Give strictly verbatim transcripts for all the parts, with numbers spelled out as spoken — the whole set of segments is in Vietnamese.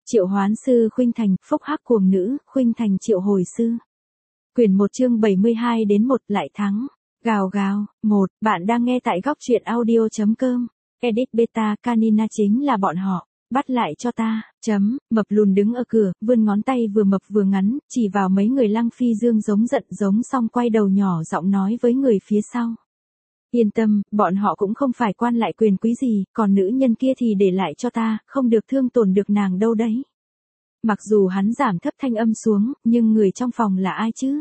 Triệu hoán sư khuynh thành, phúc hắc cuồng nữ, khuynh thành triệu hồi sư. Quyển một chương bảy mươi hai đến một lại thắng. Gào gào, một, bạn đang nghe tại góc truyện audio.com. Edit beta canina chính là bọn họ. Bắt lại cho ta, chấm, mập lùn đứng ở cửa, vươn ngón tay vừa mập vừa ngắn, chỉ vào mấy người Lăng Phi Dương giống giận giống xong quay đầu nhỏ giọng nói với người phía sau. Yên tâm, bọn họ cũng không phải quan lại quyền quý gì, còn nữ nhân kia thì để lại cho ta, không được thương tổn được nàng đâu đấy. Mặc dù hắn giảm thấp thanh âm xuống, nhưng người trong phòng là ai chứ?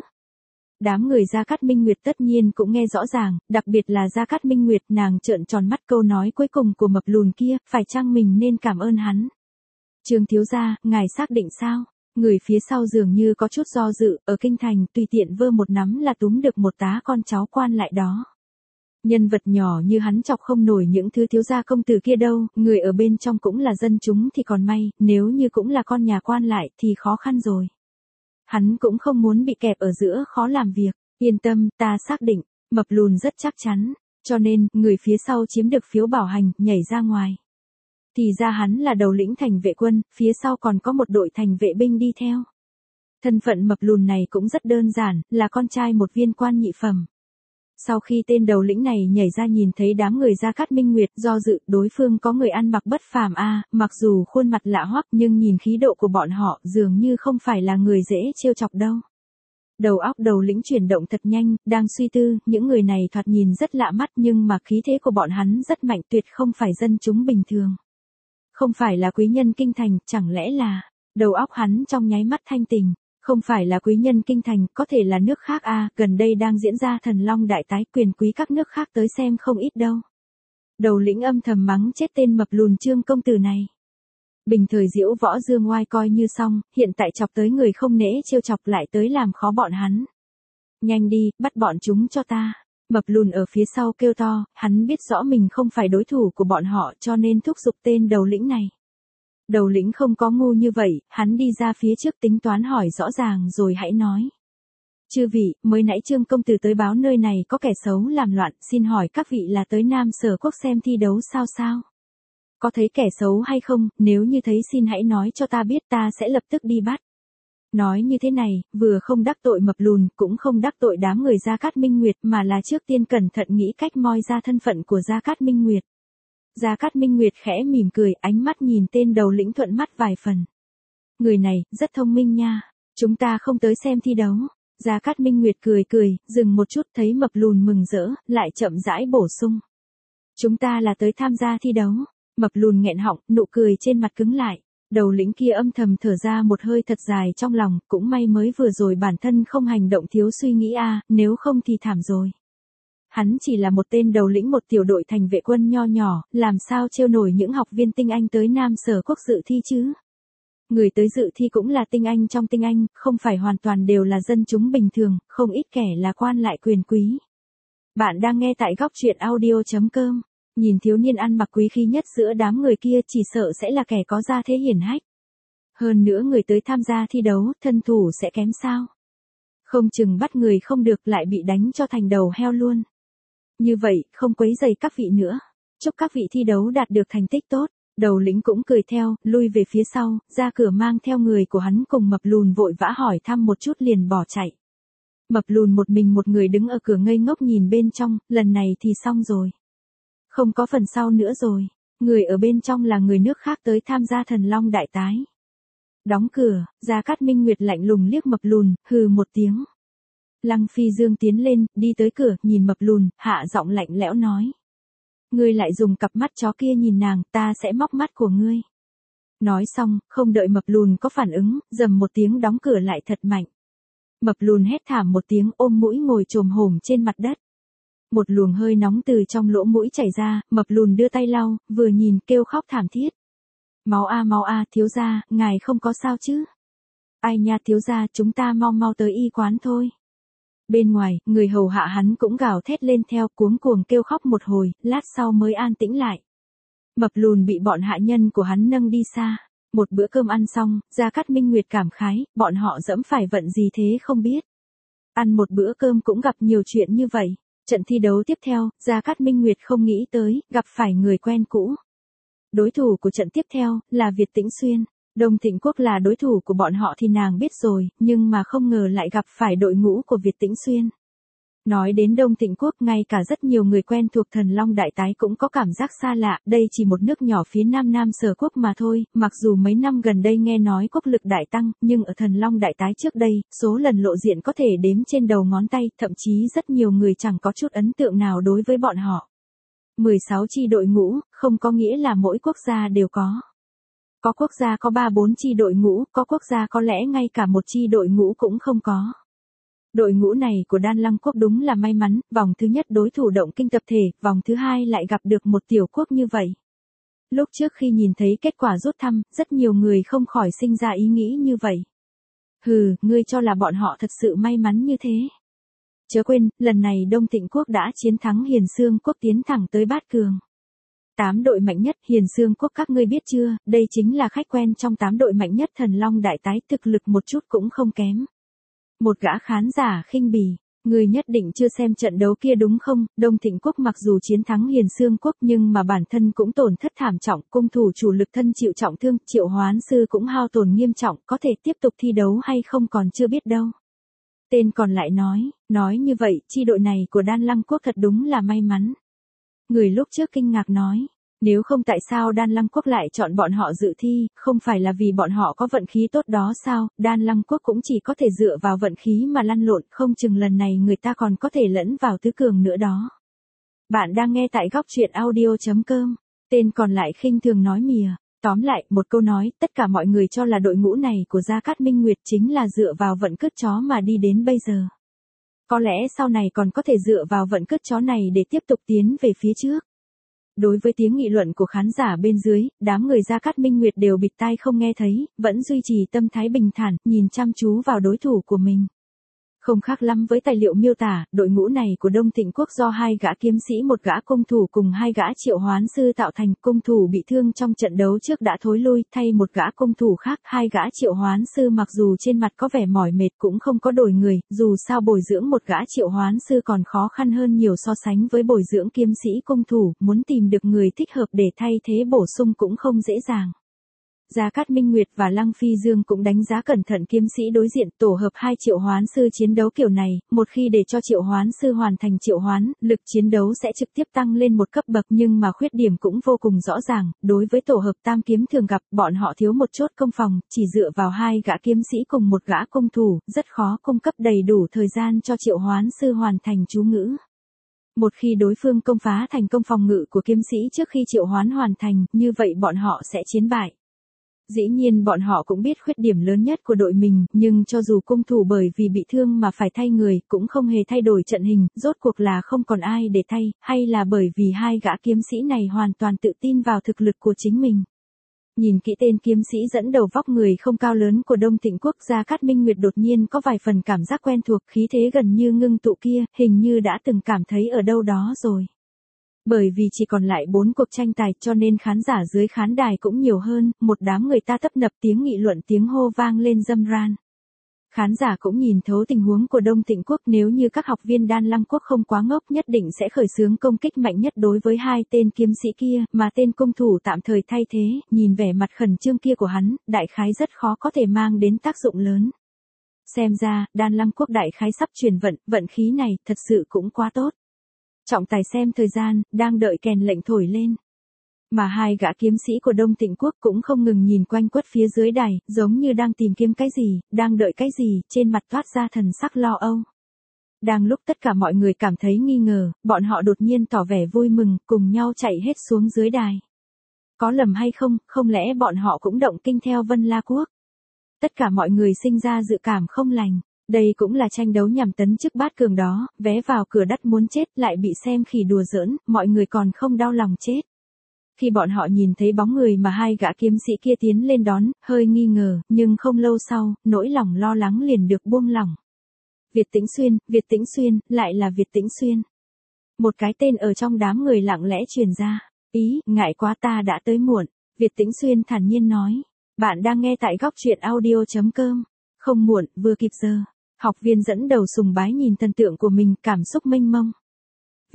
Đám người Gia Cát Minh Nguyệt tất nhiên cũng nghe rõ ràng, đặc biệt là Gia Cát Minh Nguyệt, nàng trợn tròn mắt câu nói cuối cùng của mập lùn kia, phải chăng mình nên cảm ơn hắn? Trương thiếu gia, ngài xác định sao? Người phía sau dường như có chút do dự, ở kinh thành tùy tiện vơ một nắm là túm được một tá con cháu quan lại đó. Nhân vật nhỏ như hắn chọc không nổi những thứ thiếu gia công tử kia đâu, người ở bên trong cũng là dân chúng thì còn may, nếu như cũng là con nhà quan lại thì khó khăn rồi. Hắn cũng không muốn bị kẹp ở giữa khó làm việc, yên tâm, ta xác định, mập lùn rất chắc chắn, cho nên, người phía sau chiếm được phiếu bảo hành, nhảy ra ngoài. Thì ra hắn là đầu lĩnh thành vệ quân, phía sau còn có một đội thành vệ binh đi theo. Thân phận mập lùn này cũng rất đơn giản, là con trai một viên quan nhị phẩm. Sau khi tên đầu lĩnh này nhảy ra nhìn thấy đám người Gia Cát Minh Nguyệt do dự, đối phương có người ăn mặc bất phàm a, à, mặc dù khuôn mặt lạ hoắc nhưng nhìn khí độ của bọn họ dường như không phải là người dễ trêu chọc đâu. Đầu óc đầu lĩnh chuyển động thật nhanh, đang suy tư, những người này thoạt nhìn rất lạ mắt nhưng mà khí thế của bọn hắn rất mạnh, tuyệt không phải dân chúng bình thường. Không phải là quý nhân kinh thành, chẳng lẽ là, đầu óc hắn trong nháy mắt thanh tình. Không phải là quý nhân kinh thành, có thể là nước khác a, à, gần đây đang diễn ra thần long đại tái, quyền quý các nước khác tới xem không ít đâu. Đầu lĩnh âm thầm mắng chết tên mập lùn Trương công tử này. Bình thời diễu võ dương oai coi như xong, hiện tại chọc tới người không nể trêu chọc lại tới làm khó bọn hắn. Nhanh đi, bắt bọn chúng cho ta. Mập lùn ở phía sau kêu to, hắn biết rõ mình không phải đối thủ của bọn họ cho nên thúc giục tên đầu lĩnh này. Đầu lĩnh không có ngu như vậy, hắn đi ra phía trước tính toán hỏi rõ ràng rồi hãy nói. Chư vị, mới nãy Trương công tử tới báo nơi này có kẻ xấu làm loạn, xin hỏi các vị là tới Nam Sở Quốc xem thi đấu sao sao? Có thấy kẻ xấu hay không, nếu như thấy xin hãy nói cho ta biết, ta sẽ lập tức đi bắt. Nói như thế này, vừa không đắc tội mập lùn, cũng không đắc tội đám người Gia Cát Minh Nguyệt mà là trước tiên cẩn thận nghĩ cách moi ra thân phận của Gia Cát Minh Nguyệt. Gia Cát Minh Nguyệt khẽ mỉm cười, ánh mắt nhìn tên đầu lĩnh thuận mắt vài phần. Người này, rất thông minh nha, chúng ta không tới xem thi đấu. Gia Cát Minh Nguyệt cười cười, dừng một chút thấy mập lùn mừng rỡ, lại chậm rãi bổ sung. Chúng ta là tới tham gia thi đấu. Mập lùn nghẹn họng, nụ cười trên mặt cứng lại. Đầu lĩnh kia âm thầm thở ra một hơi thật dài trong lòng, cũng may mới vừa rồi bản thân không hành động thiếu suy nghĩ a, à, nếu không thì thảm rồi. Hắn chỉ là một tên đầu lĩnh một tiểu đội thành vệ quân nho nhỏ, làm sao trêu nổi những học viên tinh anh tới Nam Sở Quốc dự thi chứ? Người tới dự thi cũng là tinh anh trong tinh anh, không phải hoàn toàn đều là dân chúng bình thường, không ít kẻ là quan lại quyền quý. Bạn đang nghe tại góc truyện audio.com, nhìn thiếu niên ăn mặc quý khí nhất giữa đám người kia chỉ sợ sẽ là kẻ có gia thế hiển hách. Hơn nữa người tới tham gia thi đấu, thân thủ sẽ kém sao? Không chừng bắt người không được lại bị đánh cho thành đầu heo luôn. Như vậy, không quấy rầy các vị nữa. Chúc các vị thi đấu đạt được thành tích tốt. Đầu lĩnh cũng cười theo, lui về phía sau, ra cửa mang theo người của hắn cùng mập lùn vội vã hỏi thăm một chút liền bỏ chạy. Mập lùn một mình một người đứng ở cửa ngây ngốc nhìn bên trong, lần này thì xong rồi. Không có phần sau nữa rồi. Người ở bên trong là người nước khác tới tham gia thần long đại tái. Đóng cửa, Gia Cát Minh Nguyệt lạnh lùng liếc mập lùn, hừ một tiếng. Lăng Phi Dương tiến lên, đi tới cửa, nhìn mập lùn, hạ giọng lạnh lẽo nói. Ngươi lại dùng cặp mắt chó kia nhìn nàng, ta sẽ móc mắt của ngươi. Nói xong, không đợi mập lùn có phản ứng, rầm một tiếng đóng cửa lại thật mạnh. Mập lùn hét thảm một tiếng ôm mũi ngồi chồm hổm trên mặt đất. Một luồng hơi nóng từ trong lỗ mũi chảy ra, mập lùn đưa tay lau, vừa nhìn kêu khóc thảm thiết. Máu a máu a, thiếu gia, ngài không có sao chứ? Ai nha thiếu gia, chúng ta mau mau tới y quán thôi. Bên ngoài, người hầu hạ hắn cũng gào thét lên theo, cuống cuồng kêu khóc một hồi, lát sau mới an tĩnh lại. Mập lùn bị bọn hạ nhân của hắn nâng đi xa. Một bữa cơm ăn xong, Gia Cát Minh Nguyệt cảm khái, bọn họ dẫm phải vận gì thế không biết. Ăn một bữa cơm cũng gặp nhiều chuyện như vậy. Trận thi đấu tiếp theo, Gia Cát Minh Nguyệt không nghĩ tới, gặp phải người quen cũ. Đối thủ của trận tiếp theo, là Việt Tĩnh Xuyên. Đông Thịnh Quốc là đối thủ của bọn họ thì nàng biết rồi, nhưng mà không ngờ lại gặp phải đội ngũ của Việt Tĩnh Xuyên. Nói đến Đông Thịnh Quốc, ngay cả rất nhiều người quen thuộc Thần Long Đại Tái cũng có cảm giác xa lạ, đây chỉ một nước nhỏ phía nam Nam Sở Quốc mà thôi, mặc dù mấy năm gần đây nghe nói quốc lực đại tăng, nhưng ở Thần Long Đại Tái trước đây, số lần lộ diện có thể đếm trên đầu ngón tay, thậm chí rất nhiều người chẳng có chút ấn tượng nào đối với bọn họ. mười sáu chi đội ngũ, không có nghĩa là mỗi quốc gia đều có. Có quốc gia có ba bốn chi đội ngũ, có quốc gia có lẽ ngay cả một chi đội ngũ cũng không có. Đội ngũ này của Đan Lăng Quốc đúng là may mắn, vòng thứ nhất đối thủ động kinh tập thể, vòng thứ hai lại gặp được một tiểu quốc như vậy. Lúc trước khi nhìn thấy kết quả rút thăm, rất nhiều người không khỏi sinh ra ý nghĩ như vậy. Hừ, ngươi cho là bọn họ thật sự may mắn như thế. Chớ quên, lần này Đông Thịnh Quốc đã chiến thắng Hiền Xương Quốc tiến thẳng tới bát cường. Tám đội mạnh nhất Hiền Xương Quốc các ngươi biết chưa, đây chính là khách quen trong tám đội mạnh nhất Thần Long Đại Tái, thực lực một chút cũng không kém. Một gã khán giả khinh bỉ, người nhất định chưa xem trận đấu kia đúng không? Đông Thịnh Quốc mặc dù chiến thắng Hiền Xương Quốc nhưng mà bản thân cũng tổn thất thảm trọng, cung thủ chủ lực thân chịu trọng thương, Triệu Hoán Sư cũng hao tổn nghiêm trọng, có thể tiếp tục thi đấu hay không còn chưa biết đâu. Tên còn lại nói, nói như vậy, chi đội này của Đan Lăng Quốc thật đúng là may mắn. Người lúc trước kinh ngạc nói, nếu không tại sao Đan Lăng Quốc lại chọn bọn họ dự thi, không phải là vì bọn họ có vận khí tốt đó sao, Đan Lăng Quốc cũng chỉ có thể dựa vào vận khí mà lăn lộn, không chừng lần này người ta còn có thể lẫn vào tứ cường nữa đó. Bạn đang nghe tại góc truyện audio chấm com, tên còn lại khinh thường nói mỉa. Tóm lại, một câu nói, tất cả mọi người cho là đội ngũ này của Gia Cát Minh Nguyệt chính là dựa vào vận cướp chó mà đi đến bây giờ. Có lẽ sau này còn có thể dựa vào vận cướp chó này để tiếp tục tiến về phía trước. Đối với tiếng nghị luận của khán giả bên dưới, đám người Gia Cát Minh Nguyệt đều bịt tai không nghe thấy, vẫn duy trì tâm thái bình thản, nhìn chăm chú vào đối thủ của mình. Không khác lắm với tài liệu miêu tả, đội ngũ này của Đông Thịnh Quốc do hai gã kiếm sĩ một gã cung thủ cùng hai gã triệu hoán sư tạo thành. Cung thủ bị thương trong trận đấu trước đã thối lui, thay một gã cung thủ khác. Hai gã triệu hoán sư mặc dù trên mặt có vẻ mỏi mệt cũng không có đổi người, dù sao bồi dưỡng một gã triệu hoán sư còn khó khăn hơn nhiều so sánh với bồi dưỡng kiếm sĩ cung thủ, muốn tìm được người thích hợp để thay thế bổ sung cũng không dễ dàng. Gia Cát Minh Nguyệt và Lăng Phi Dương cũng đánh giá cẩn thận kiếm sĩ đối diện, tổ hợp hai triệu hoán sư chiến đấu kiểu này, một khi để cho triệu hoán sư hoàn thành triệu hoán, lực chiến đấu sẽ trực tiếp tăng lên một cấp bậc, nhưng mà khuyết điểm cũng vô cùng rõ ràng, đối với tổ hợp tam kiếm thường gặp, bọn họ thiếu một chốt công phòng, chỉ dựa vào hai gã kiếm sĩ cùng một gã cung thủ, rất khó cung cấp đầy đủ thời gian cho triệu hoán sư hoàn thành chú ngữ. Một khi đối phương công phá thành công phòng ngự của kiếm sĩ trước khi triệu hoán hoàn thành, như vậy bọn họ sẽ chiến bại. Dĩ nhiên bọn họ cũng biết khuyết điểm lớn nhất của đội mình, nhưng cho dù cung thủ bởi vì bị thương mà phải thay người, cũng không hề thay đổi trận hình, rốt cuộc là không còn ai để thay, hay là bởi vì hai gã kiếm sĩ này hoàn toàn tự tin vào thực lực của chính mình. Nhìn kỹ tên kiếm sĩ dẫn đầu vóc người không cao lớn của Đông Thịnh Quốc, Gia Cát Minh Nguyệt đột nhiên có vài phần cảm giác quen thuộc, khí thế gần như ngưng tụ kia, hình như đã từng cảm thấy ở đâu đó rồi. Bởi vì chỉ còn lại bốn cuộc tranh tài cho nên khán giả dưới khán đài cũng nhiều hơn, một đám người ta tấp nập tiếng nghị luận tiếng hô vang lên râm ran. Khán giả cũng nhìn thấu tình huống của Đông Thịnh Quốc, nếu như các học viên Đan Lăng Quốc không quá ngốc nhất định sẽ khởi xướng công kích mạnh nhất đối với hai tên kiếm sĩ kia, mà tên cung thủ tạm thời thay thế, nhìn vẻ mặt khẩn trương kia của hắn, đại khái rất khó có thể mang đến tác dụng lớn. Xem ra, Đan Lăng Quốc đại khái sắp chuyển vận, vận khí này thật sự cũng quá tốt. Trọng tài xem thời gian, đang đợi kèn lệnh thổi lên. Mà hai gã kiếm sĩ của Đông Thịnh Quốc cũng không ngừng nhìn quanh quất phía dưới đài, giống như đang tìm kiếm cái gì, đang đợi cái gì, trên mặt toát ra thần sắc lo âu. Đang lúc tất cả mọi người cảm thấy nghi ngờ, bọn họ đột nhiên tỏ vẻ vui mừng, cùng nhau chạy hết xuống dưới đài. Có lầm hay không, không lẽ bọn họ cũng động kinh theo Vân La Quốc? Tất cả mọi người sinh ra dự cảm không lành. Đây cũng là tranh đấu nhằm tấn chức bát cường đó, vé vào cửa đắt muốn chết lại bị xem khỉ đùa giỡn, mọi người còn không đau lòng chết. Khi bọn họ nhìn thấy bóng người mà hai gã kiếm sĩ kia tiến lên đón, hơi nghi ngờ, nhưng không lâu sau, nỗi lòng lo lắng liền được buông lỏng. Việt Tĩnh Xuyên, Việt Tĩnh Xuyên, lại là Việt Tĩnh Xuyên. Một cái tên ở trong đám người lặng lẽ truyền ra. Ý, ngại quá ta đã tới muộn. Việt Tĩnh Xuyên thản nhiên nói. Bạn đang nghe tại góc truyện audio chấm com. Không muộn, vừa kịp giờ. Học viên dẫn đầu sùng bái nhìn thần tượng của mình, cảm xúc mênh mông.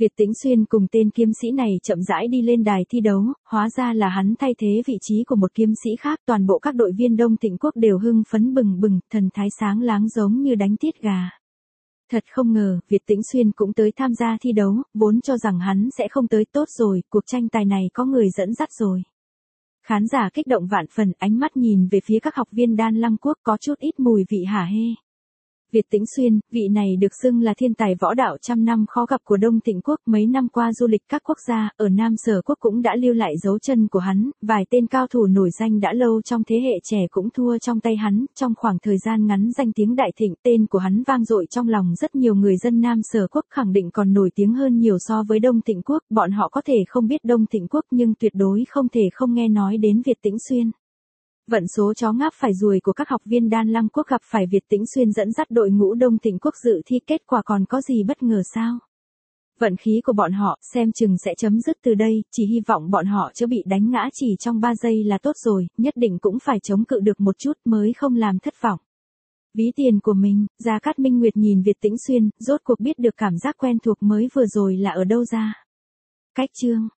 Việt Tĩnh Xuyên cùng tên kiếm sĩ này chậm rãi đi lên đài thi đấu, hóa ra là hắn thay thế vị trí của một kiếm sĩ khác. Toàn bộ các đội viên Đông Thịnh Quốc đều hưng phấn bừng bừng, thần thái sáng láng giống như đánh tiết gà. Thật không ngờ, Việt Tĩnh Xuyên cũng tới tham gia thi đấu, vốn cho rằng hắn sẽ không tới. Tốt rồi, cuộc tranh tài này có người dẫn dắt rồi. Khán giả kích động vạn phần, ánh mắt nhìn về phía các học viên Đan Lăng Quốc có chút ít mùi vị hả hê. Việt Tĩnh Xuyên, vị này được xưng là thiên tài võ đạo trăm năm khó gặp của Đông Thịnh Quốc, mấy năm qua du lịch các quốc gia ở Nam Sở Quốc cũng đã lưu lại dấu chân của hắn, vài tên cao thủ nổi danh đã lâu trong thế hệ trẻ cũng thua trong tay hắn, trong khoảng thời gian ngắn danh tiếng đại thịnh, tên của hắn vang dội trong lòng rất nhiều người dân Nam Sở Quốc, khẳng định còn nổi tiếng hơn nhiều so với Đông Thịnh Quốc, bọn họ có thể không biết Đông Thịnh Quốc nhưng tuyệt đối không thể không nghe nói đến Việt Tĩnh Xuyên. Vận số chó ngáp phải ruồi của các học viên Đan Lăng Quốc gặp phải Việt Tĩnh Xuyên dẫn dắt đội ngũ Đông Thịnh Quốc dự thi, kết quả còn có gì bất ngờ sao? Vận khí của bọn họ, xem chừng sẽ chấm dứt từ đây, chỉ hy vọng bọn họ chưa bị đánh ngã chỉ trong ba giây là tốt rồi, nhất định cũng phải chống cự được một chút mới không làm thất vọng. Ví tiền của mình, Gia Cát Minh Nguyệt nhìn Việt Tĩnh Xuyên, rốt cuộc biết được cảm giác quen thuộc mới vừa rồi là ở đâu ra. Cách chương